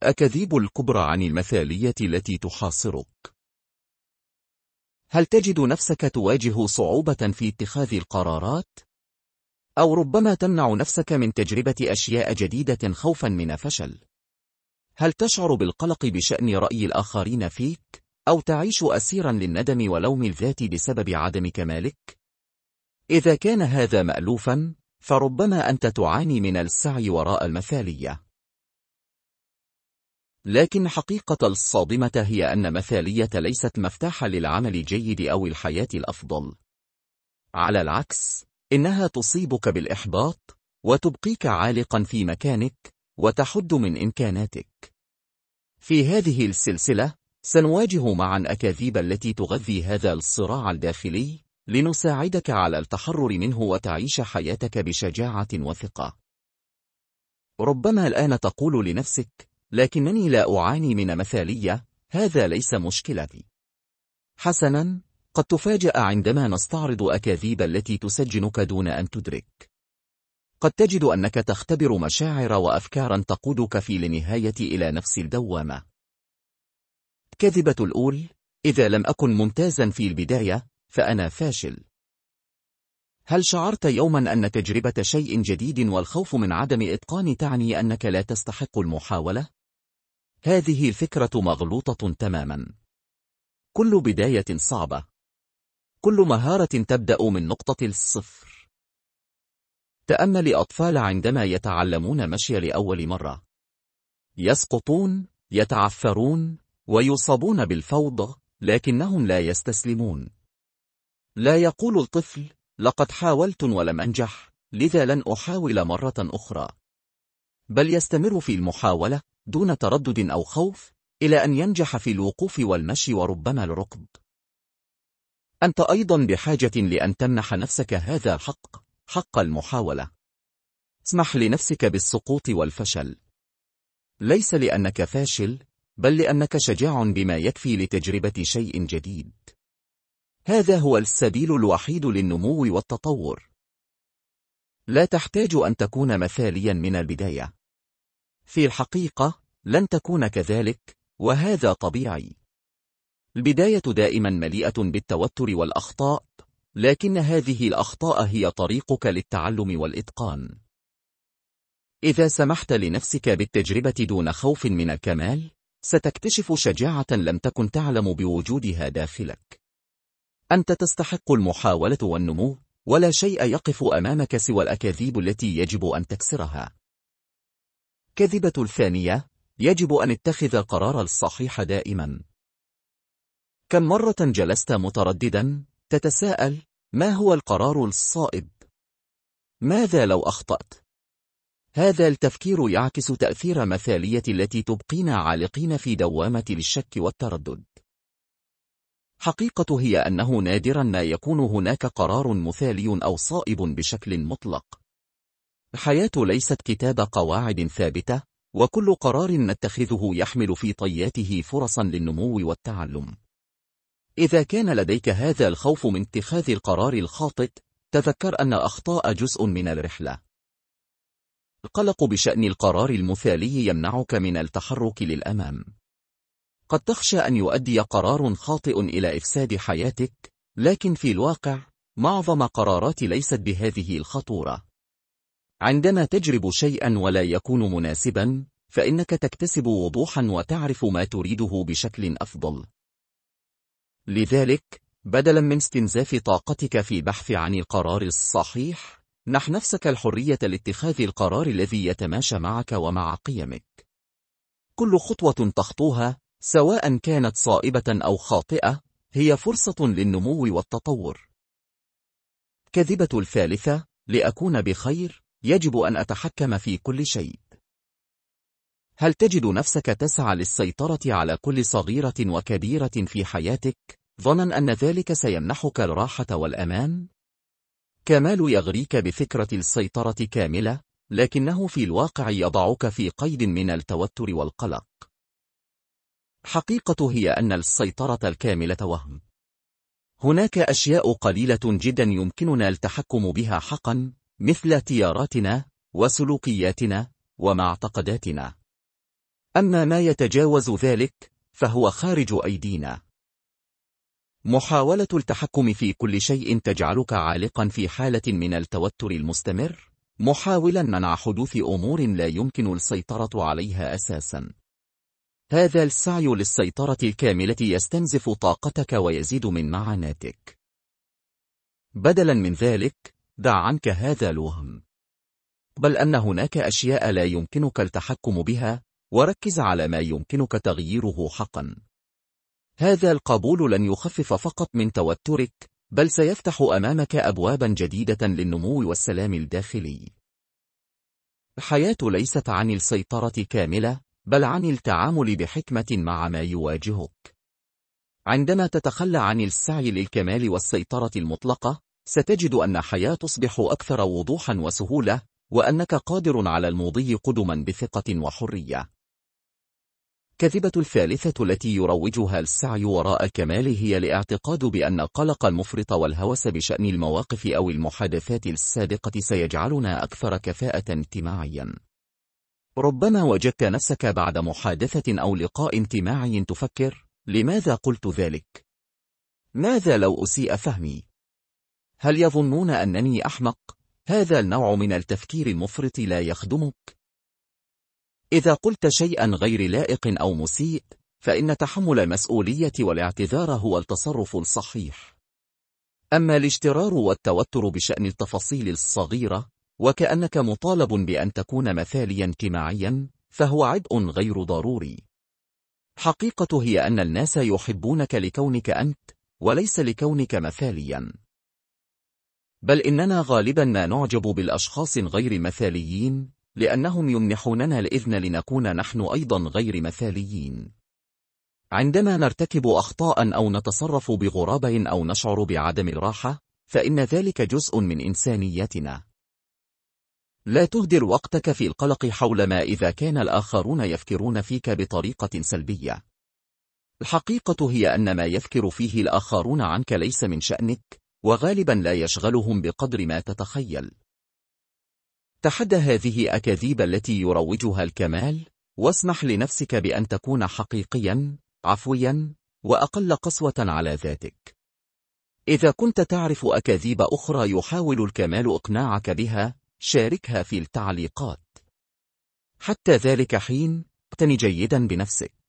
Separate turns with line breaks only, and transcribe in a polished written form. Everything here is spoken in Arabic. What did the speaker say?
أكاذيب الكبرى عن المثالية التي تحاصرك. هل تجد نفسك تواجه صعوبة في اتخاذ القرارات؟ أو ربما تمنع نفسك من تجربة أشياء جديدة خوفا من فشل؟ هل تشعر بالقلق بشأن رأي الآخرين فيك؟ أو تعيش أسيرا للندم ولوم الذات بسبب عدم كمالك؟ إذا كان هذا مألوفا، فربما أنت تعاني من السعي وراء المثالية. لكن حقيقة الصادمة هي أن مثالية ليست مفتاحا للعمل الجيد أو الحياة الأفضل. على العكس، إنها تصيبك بالإحباط، وتبقيك عالقا في مكانك، وتحد من إمكاناتك. في هذه السلسلة، سنواجه معا أكاذيب التي تغذي هذا الصراع الداخلي، لنساعدك على التحرر منه وتعيش حياتك بشجاعة وثقة. ربما الآن تقول لنفسك: لكنني لا أعاني من مثالية، هذا ليس مشكلتي. حسنا، قد تفاجأ عندما نستعرض أكاذيب التي تسجنك دون أن تدرك. قد تجد أنك تختبر مشاعر وأفكارا تقودك في النهاية إلى نفس الدوامة. كذبة الأول: إذا لم أكن ممتازا في البداية، فأنا فاشل. هل شعرت يوما أن تجربة شيء جديد والخوف من عدم إتقان تعني أنك لا تستحق المحاولة؟ هذه الفكرة مغلوطة تماما. كل بداية صعبة. كل مهارة تبدأ من نقطة الصفر. تأمل أطفال عندما يتعلمون مشي لأول مرة. يسقطون، يتعثرون، ويصابون بالفوضى، لكنهم لا يستسلمون. لا يقول الطفل: لقد حاولت ولم أنجح، لذا لن أحاول مرة أخرى. بل يستمر في المحاولة، دون تردد أو خوف، إلى أن ينجح في الوقوف والمشي وربما الركض. أنت أيضا بحاجة لأن تمنح نفسك هذا الحق، حق المحاولة. اسمح لنفسك بالسقوط والفشل. ليس لأنك فاشل، بل لأنك شجاع بما يكفي لتجربة شيء جديد. هذا هو السبيل الوحيد للنمو والتطور. لا تحتاج أن تكون مثاليا من البداية. في الحقيقة، لن تكون كذلك، وهذا طبيعي. البداية دائما مليئة بالتوتر والأخطاء، لكن هذه الأخطاء هي طريقك للتعلم والإتقان. إذا سمحت لنفسك بالتجربة دون خوف من الكمال، ستكتشف شجاعة لم تكن تعلم بوجودها داخلك. أنت تستحق المحاولة والنمو، ولا شيء يقف أمامك سوى الأكاذيب التي يجب أن تكسرها. كذبة الثانية: يجب أن اتخذ القرار الصحيح دائما. كم مرة جلست مترددا، تتساءل: ما هو القرار الصائب؟ ماذا لو أخطأت؟ هذا التفكير يعكس تأثير مثالية التي تبقينا عالقين في دوامة للشك والتردد. حقيقة هي أنه نادرا ما يكون هناك قرار مثالي أو صائب بشكل مطلق. الحياة ليست كتاب قواعد ثابتة، وكل قرار نتخذه يحمل في طياته فرصا للنمو والتعلم. إذا كان لديك هذا الخوف من اتخاذ القرار الخاطئ، تذكر أن أخطاء جزء من الرحلة. القلق بشأن القرار المثالي يمنعك من التحرك للأمام. قد تخشى أن يؤدي قرار خاطئ إلى إفساد حياتك، لكن في الواقع، معظم قرارات ليست بهذه الخطورة. عندما تجرب شيئا ولا يكون مناسبا، فإنك تكتسب وضوحا وتعرف ما تريده بشكل أفضل. لذلك، بدلا من استنزاف طاقتك في البحث عن القرار الصحيح، منح نفسك الحرية لاتخاذ القرار الذي يتماشى معك ومع قيمك. كل خطوة تخطوها، سواء كانت صائبة أو خاطئة، هي فرصة للنمو والتطور. كذبة الثالثة: لأكون بخير، يجب أن أتحكم في كل شيء. هل تجد نفسك تسعى للسيطرة على كل صغيرة وكبيرة في حياتك، ظنا أن ذلك سيمنحك الراحة والأمان؟ كمال يغريك بفكرة السيطرة كاملة، لكنه في الواقع يضعك في قيد من التوتر والقلق. الحقيقة هي أن السيطرة الكاملة وهم. هناك أشياء قليلة جدا يمكننا التحكم بها حقا، مثل تياراتنا، وسلوكياتنا، ومعتقداتنا. أما ما يتجاوز ذلك فهو خارج أيدينا. محاولة التحكم في كل شيء تجعلك عالقا في حالة من التوتر المستمر، محاولا منع حدوث أمور لا يمكن السيطرة عليها أساسا. هذا السعي للسيطرة الكاملة يستنزف طاقتك ويزيد من معاناتك. بدلا من ذلك، دع عنك هذا الوهم، بل أن هناك أشياء لا يمكنك التحكم بها، وركز على ما يمكنك تغييره حقا. هذا القبول لن يخفف فقط من توترك، بل سيفتح أمامك أبوابا جديدة للنمو والسلام الداخلي. الحياة ليست عن السيطرة كاملة، بل عن التعامل بحكمة مع ما يواجهك. عندما تتخلى عن السعي للكمال والسيطرة المطلقة، ستجد أن الحياة تصبح أكثر وضوحا وسهولة، وأنك قادر على المضي قدما بثقة وحرية. كذبة الثالثة التي يروجها السعي وراء الكمال هي الاعتقاد بأن القلق المفرط والهوس بشأن المواقف أو المحادثات السابقة سيجعلنا أكثر كفاءة اجتماعيا. ربما وجدت نفسك بعد محادثة أو لقاء اجتماعي تفكر: لماذا قلت ذلك؟ ماذا لو أسيء فهمي؟ هل يظنون أنني أحمق؟ هذا النوع من التفكير المفرط لا يخدمك. إذا قلت شيئا غير لائق أو مسيء، فإن تحمل المسؤولية والاعتذار هو التصرف الصحيح. أما الاجترار والتوتر بشأن التفاصيل الصغيرة، وكأنك مطالب بأن تكون مثاليا اجتماعيا، فهو عبء غير ضروري. حقيقة هي أن الناس يحبونك لكونك أنت، وليس لكونك مثاليا. بل إننا غالبا ما نعجب بالأشخاص غير مثاليين، لأنهم يمنحوننا الإذن لنكون نحن أيضا غير مثاليين. عندما نرتكب أخطاء أو نتصرف بغرابة أو نشعر بعدم الراحة، فإن ذلك جزء من إنسانيتنا. لا تهدر وقتك في القلق حول ما إذا كان الآخرون يفكرون فيك بطريقة سلبية. الحقيقة هي أن ما يفكر فيه الآخرون عنك ليس من شأنك، وغالبا لا يشغلهم بقدر ما تتخيل. تحدى هذه الأكاذيب التي يروجها الكمال، واسمح لنفسك بأن تكون حقيقيا، عفويا، وأقل قسوة على ذاتك. إذا كنت تعرف أكاذيب أخرى يحاول الكمال إقناعك بها، شاركها في التعليقات. حتى ذلك حين، اقتني جيدا بنفسك.